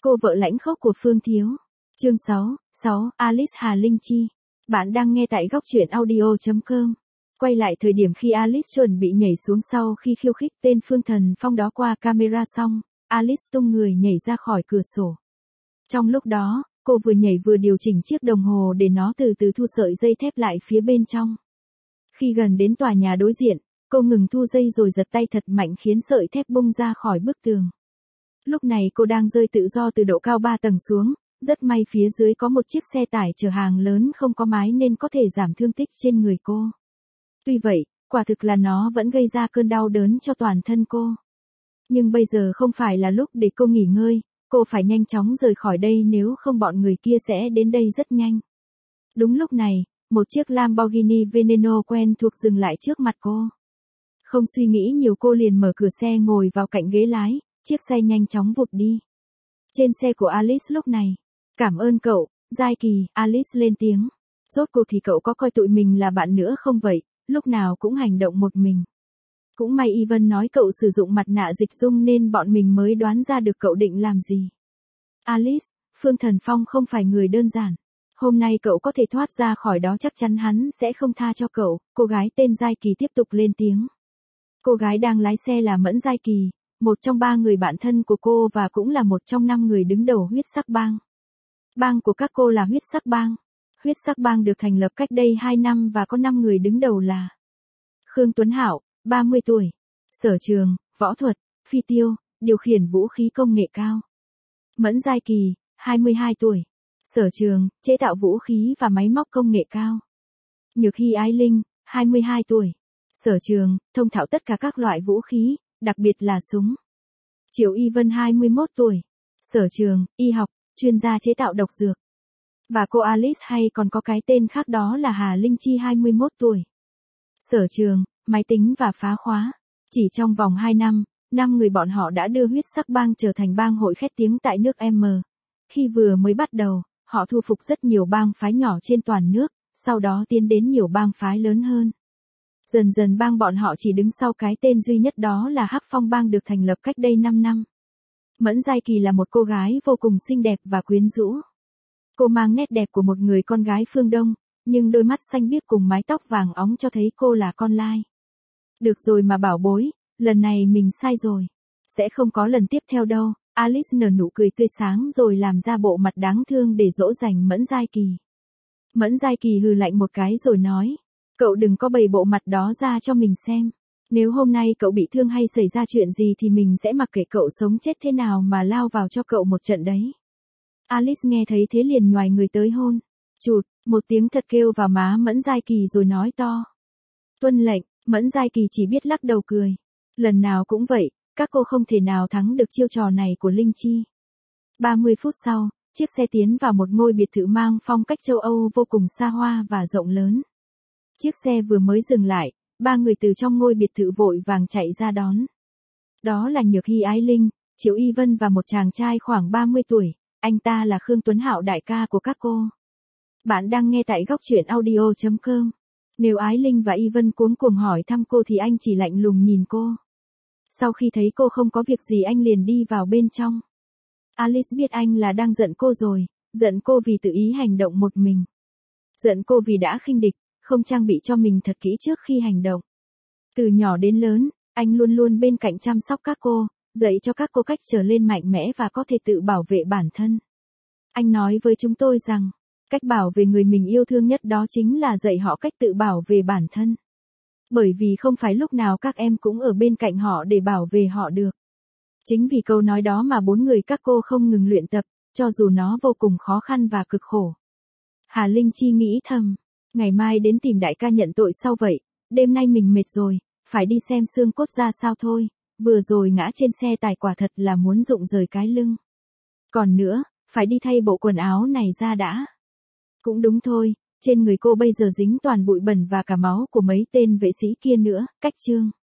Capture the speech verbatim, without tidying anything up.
Cô vợ lãnh khốc của Phương Thiếu. Chương sáu, sáu, Alice Hà Linh Chi. Bạn đang nghe tại góc truyện audio chấm com. Quay lại thời điểm khi Alice chuẩn bị nhảy xuống sau khi khiêu khích tên Phương Thần Phong đó qua camera xong, Alice tung người nhảy ra khỏi cửa sổ. Trong lúc đó, cô vừa nhảy vừa điều chỉnh chiếc đồng hồ để nó từ từ thu sợi dây thép lại phía bên trong. Khi gần đến tòa nhà đối diện, cô ngừng thu dây rồi giật tay thật mạnh khiến sợi thép bung ra khỏi bức tường. Lúc này cô đang rơi tự do từ độ cao ba tầng xuống, rất may phía dưới có một chiếc xe tải chở hàng lớn không có mái nên có thể giảm thương tích trên người cô. Tuy vậy, quả thực là nó vẫn gây ra cơn đau đớn cho toàn thân cô. Nhưng bây giờ không phải là lúc để cô nghỉ ngơi, cô phải nhanh chóng rời khỏi đây nếu không bọn người kia sẽ đến đây rất nhanh. Đúng lúc này, một chiếc Lamborghini Veneno quen thuộc dừng lại trước mặt cô. Không suy nghĩ nhiều cô liền mở cửa xe ngồi vào cạnh ghế lái, chiếc xe nhanh chóng vụt đi. Trên xe của Alice lúc này, cảm ơn cậu, Giai Kỳ, Alice lên tiếng. Rốt cuộc thì cậu có coi tụi mình là bạn nữa không vậy, lúc nào cũng hành động một mình. Cũng may Ivan nói cậu sử dụng mặt nạ dịch dung nên bọn mình mới đoán ra được cậu định làm gì. Alice, Phương Thần Phong không phải người đơn giản. Hôm nay cậu có thể thoát ra khỏi đó chắc chắn hắn sẽ không tha cho cậu, cô gái tên Giai Kỳ tiếp tục lên tiếng. Cô gái đang lái xe là Mẫn Giai Kỳ, một trong ba người bạn thân của cô và cũng là một trong năm người đứng đầu huyết sắc bang. Bang của các cô là huyết sắc bang. Huyết sắc bang được thành lập cách đây hai năm và có năm người đứng đầu là Khương Tuấn Hạo, ba mươi tuổi, sở trường, võ thuật, phi tiêu, điều khiển vũ khí công nghệ cao. Mẫn Giai Kỳ, hai mươi hai tuổi, sở trường, chế tạo vũ khí và máy móc công nghệ cao. Nhược Hy Ái Linh, hai mươi hai tuổi, sở trường, thông thạo tất cả các loại vũ khí, đặc biệt là súng. Triệu Y Vân hai mươi mốt tuổi, sở trường, y học, chuyên gia chế tạo độc dược. Và cô Alice hay còn có cái tên khác đó là Hà Linh Chi hai mươi mốt tuổi. Sở trường, máy tính và phá khóa. Chỉ trong vòng hai năm, năm người bọn họ đã đưa huyết sắc bang trở thành bang hội khét tiếng tại nước M. Khi vừa mới bắt đầu, họ thu phục rất nhiều bang phái nhỏ trên toàn nước, sau đó tiến đến nhiều bang phái lớn hơn. Dần dần bang bọn họ chỉ đứng sau cái tên duy nhất đó là Hắc Phong bang được thành lập cách đây năm năm. Mẫn Giai Kỳ là một cô gái vô cùng xinh đẹp và quyến rũ. Cô mang nét đẹp của một người con gái phương Đông, nhưng đôi mắt xanh biếc cùng mái tóc vàng óng cho thấy cô là con lai. Được rồi mà bảo bối, lần này mình sai rồi. Sẽ không có lần tiếp theo đâu, Alice nở nụ cười tươi sáng rồi làm ra bộ mặt đáng thương để dỗ dành Mẫn Giai Kỳ. Mẫn Giai Kỳ hừ lạnh một cái rồi nói, cậu đừng có bày bộ mặt đó ra cho mình xem. Nếu hôm nay cậu bị thương hay xảy ra chuyện gì thì mình sẽ mặc kệ cậu sống chết thế nào mà lao vào cho cậu một trận đấy. Alice nghe thấy thế liền nhoài người tới hôn. Chụt, một tiếng thật kêu vào má Mẫn Giai Kỳ rồi nói to. Tuân lệnh, Mẫn Giai Kỳ chỉ biết lắc đầu cười. Lần nào cũng vậy, các cô không thể nào thắng được chiêu trò này của Linh Chi. ba mươi phút sau, chiếc xe tiến vào một ngôi biệt thự mang phong cách châu Âu vô cùng xa hoa và rộng lớn. Chiếc xe vừa mới dừng lại, ba người từ trong ngôi biệt thự vội vàng chạy ra đón. Đó là Nhược Hy Ái Linh, Triệu Y Vân và một chàng trai khoảng ba mươi tuổi, anh ta là Khương Tuấn Hạo đại ca của các cô. Bạn đang nghe tại góc truyện audio chấm com. Nếu Ái Linh và Y Vân cuống cuồng hỏi thăm cô thì anh chỉ lạnh lùng nhìn cô. Sau khi thấy cô không có việc gì anh liền đi vào bên trong. Alice biết anh là đang giận cô rồi, giận cô vì tự ý hành động một mình. Giận cô vì đã khinh địch, không trang bị cho mình thật kỹ trước khi hành động. Từ nhỏ đến lớn, anh luôn luôn bên cạnh chăm sóc các cô, dạy cho các cô cách trở lên mạnh mẽ và có thể tự bảo vệ bản thân. Anh nói với chúng tôi rằng, cách bảo vệ người mình yêu thương nhất đó chính là dạy họ cách tự bảo vệ bản thân. Bởi vì không phải lúc nào các em cũng ở bên cạnh họ để bảo vệ họ được. Chính vì câu nói đó mà bốn người các cô không ngừng luyện tập, cho dù nó vô cùng khó khăn và cực khổ. Hà Linh Chi nghĩ thầm, ngày mai đến tìm đại ca nhận tội sau vậy, đêm nay mình mệt rồi, phải đi xem xương cốt ra sao thôi, vừa rồi ngã trên xe tải quả thật là muốn rụng rời cái lưng. Còn nữa, phải đi thay bộ quần áo này ra đã. Cũng đúng thôi, trên người cô bây giờ dính toàn bụi bẩn và cả máu của mấy tên vệ sĩ kia nữa, cách chương.